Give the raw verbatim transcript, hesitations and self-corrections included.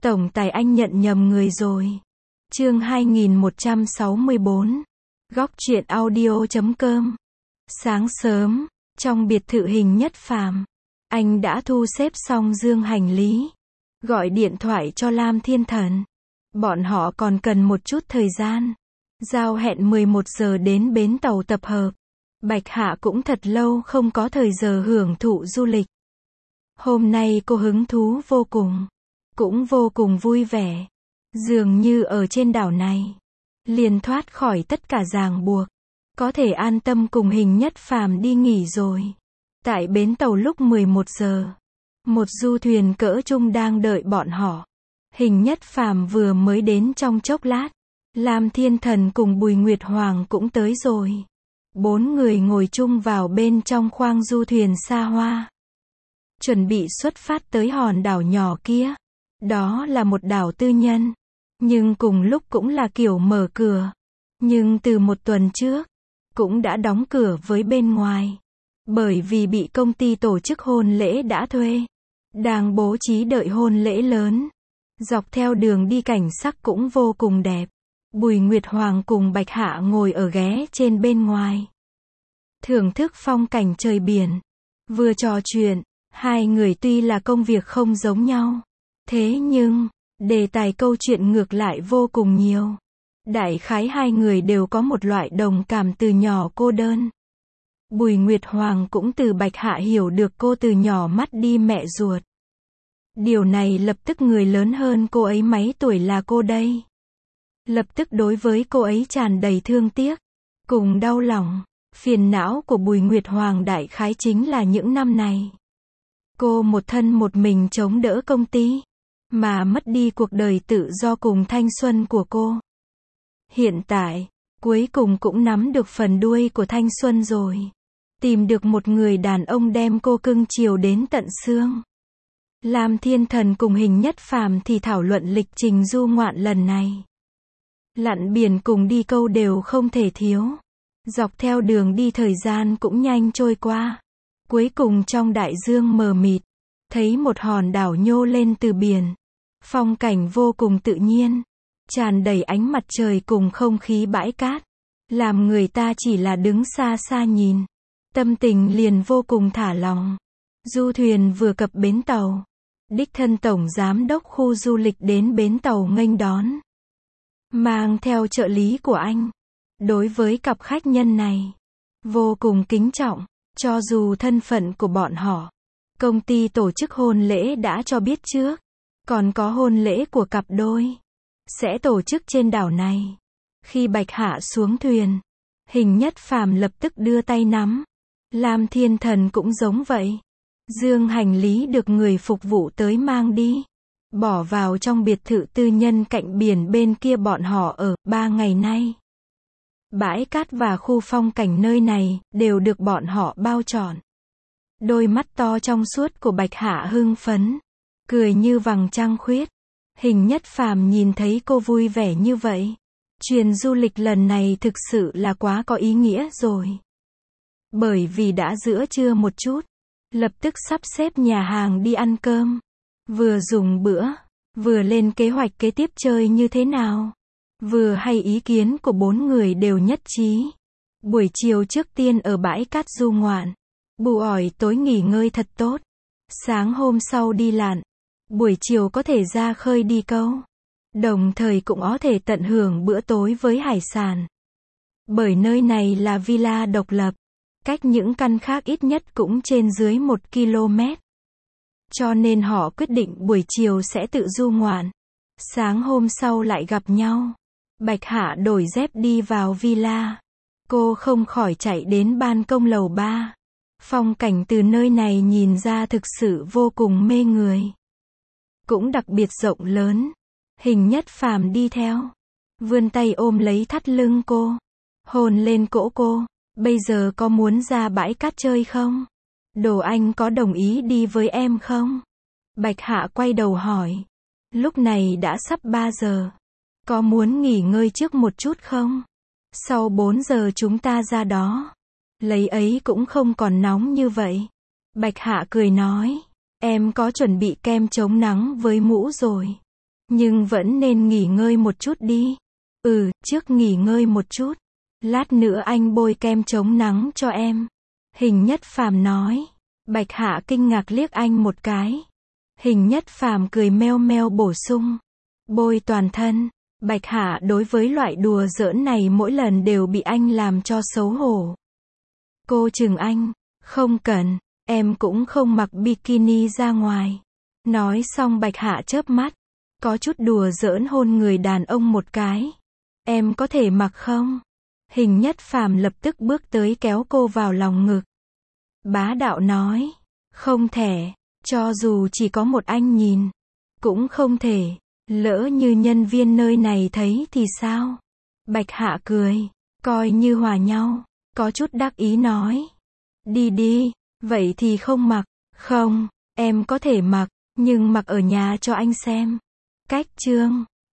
Tổng tài anh nhận nhầm người rồi. Chương hai nghìn một trăm sáu mươi bốn. Góc truyện audio chấm com. Sáng sớm, trong biệt thự Hình Nhất Phàm, anh đã thu xếp xong dương hành lý, gọi điện thoại cho Lam Thiên Thần. Bọn họ còn cần một chút thời gian. Giao hẹn mười một giờ đến bến tàu tập hợp. Bạch Hạ cũng thật lâu không có thời giờ hưởng thụ du lịch. Hôm nay cô hứng thú vô cùng, cũng vô cùng vui vẻ. Dường như ở trên đảo này, liền thoát khỏi tất cả ràng buộc, có thể an tâm cùng Hình Nhất Phàm đi nghỉ rồi. Tại bến tàu lúc mười một giờ, một du thuyền cỡ trung đang đợi bọn họ. Hình Nhất Phàm vừa mới đến trong chốc lát, Lam Thiên Thần cùng Bùi Nguyệt Hoàng cũng tới rồi. Bốn người ngồi chung vào bên trong khoang du thuyền xa hoa, chuẩn bị xuất phát tới hòn đảo nhỏ kia. Đó là một đảo tư nhân, nhưng cùng lúc cũng là kiểu mở cửa. Nhưng từ một tuần trước, cũng đã đóng cửa với bên ngoài. Bởi vì bị công ty tổ chức hôn lễ đã thuê, đang bố trí đợi hôn lễ lớn. Dọc theo đường đi cảnh sắc cũng vô cùng đẹp. Bùi Nguyệt Hoàng cùng Bạch Hạ ngồi ở ghế trên bên ngoài, thưởng thức phong cảnh trời biển. Vừa trò chuyện, hai người tuy là công việc không giống nhau, thế nhưng, đề tài câu chuyện ngược lại vô cùng nhiều. Đại khái hai người đều có một loại đồng cảm từ nhỏ cô đơn. Bùi Nguyệt Hoàng cũng từ Bạch Hạ hiểu được cô từ nhỏ mất đi mẹ ruột. Điều này lập tức người lớn hơn cô ấy mấy tuổi là cô đây, lập tức đối với cô ấy tràn đầy thương tiếc, cùng đau lòng. Phiền não của Bùi Nguyệt Hoàng đại khái chính là những năm này, cô một thân một mình chống đỡ công ty, mà mất đi cuộc đời tự do cùng thanh xuân của cô. Hiện tại, cuối cùng cũng nắm được phần đuôi của thanh xuân rồi. Tìm được một người đàn ông đem cô cưng chiều đến tận xương. Lam Thiên Thần cùng Hình Nhất Phàm thì thảo luận lịch trình du ngoạn lần này. Lặn biển cùng đi câu đều không thể thiếu. Dọc theo đường đi thời gian cũng nhanh trôi qua. Cuối cùng trong đại dương mờ mịt, thấy một hòn đảo nhô lên từ biển. Phong cảnh vô cùng tự nhiên, tràn đầy ánh mặt trời cùng không khí bãi cát, làm người ta chỉ là đứng xa xa nhìn, tâm tình liền vô cùng thả lỏng. Du thuyền vừa cập bến tàu, đích thân tổng giám đốc khu du lịch đến bến tàu nghênh đón, mang theo trợ lý của anh. Đối với cặp khách nhân này, vô cùng kính trọng, cho dù thân phận của bọn họ, công ty tổ chức hôn lễ đã cho biết trước, còn có hôn lễ của cặp đôi sẽ tổ chức trên đảo này. Khi Bạch Hạ xuống thuyền, Hình Nhất Phàm lập tức đưa tay nắm. Lam Thiên Thần cũng giống vậy. Dương hành lý được người phục vụ tới mang đi, bỏ vào trong biệt thự tư nhân cạnh biển bên kia bọn họ ở ba ngày nay. Bãi cát và khu phong cảnh nơi này đều được bọn họ bao trọn. Đôi mắt to trong suốt của Bạch Hạ hưng phấn, cười như vầng trăng khuyết. Hình Nhất Phàm nhìn thấy cô vui vẻ như vậy, chuyến du lịch lần này thực sự là quá có ý nghĩa rồi. Bởi vì đã giữa trưa một chút, lập tức sắp xếp nhà hàng đi ăn cơm, vừa dùng bữa, vừa lên kế hoạch kế tiếp chơi như thế nào, vừa hay ý kiến của bốn người đều nhất trí. Buổi chiều trước tiên ở bãi cát du ngoạn, bù ỏi tối nghỉ ngơi thật tốt. Sáng hôm sau đi lặn, buổi chiều có thể ra khơi đi câu, đồng thời cũng có thể tận hưởng bữa tối với hải sản. Bởi nơi này là villa độc lập, cách những căn khác ít nhất cũng trên dưới một ki lô mét. Cho nên họ quyết định buổi chiều sẽ tự du ngoạn, sáng hôm sau lại gặp nhau. Bạch Hạ đổi dép đi vào villa, cô không khỏi chạy đến ban công lầu ba. Phong cảnh từ nơi này nhìn ra thực sự vô cùng mê người, cũng đặc biệt rộng lớn. Hình Nhất Phàm đi theo, vươn tay ôm lấy thắt lưng cô, hôn lên cổ cô. Bây giờ có muốn ra bãi cát chơi không? Đồ Anh có đồng ý đi với em không? Bạch Hạ quay đầu hỏi. Lúc này đã sắp ba giờ, có muốn nghỉ ngơi trước một chút không? Sau bốn giờ chúng ta ra đó, lấy ấy cũng không còn nóng như vậy. Bạch Hạ cười nói, em có chuẩn bị kem chống nắng với mũ rồi. Nhưng vẫn nên nghỉ ngơi một chút đi. Ừ, trước nghỉ ngơi một chút. Lát nữa anh bôi kem chống nắng cho em. Hình Nhất Phàm nói. Bạch Hạ kinh ngạc liếc anh một cái. Hình Nhất Phàm cười meo meo bổ sung. Bôi toàn thân. Bạch Hạ đối với loại đùa giỡn này mỗi lần đều bị anh làm cho xấu hổ. Cô chừng anh. Không cần, em cũng không mặc bikini ra ngoài. Nói xong Bạch Hạ chớp mắt. Có chút đùa giỡn hôn người đàn ông một cái. Em có thể mặc không? Hình Nhất Phàm lập tức bước tới kéo cô vào lòng ngực. Bá đạo nói. Không thể, cho dù chỉ có một anh nhìn. Cũng không thể. Lỡ như nhân viên nơi này thấy thì sao? Bạch Hạ cười. Coi như hòa nhau. Có chút đắc ý nói. Đi đi, vậy thì không mặc. Không, em có thể mặc, nhưng mặc ở nhà cho anh xem. Cách chương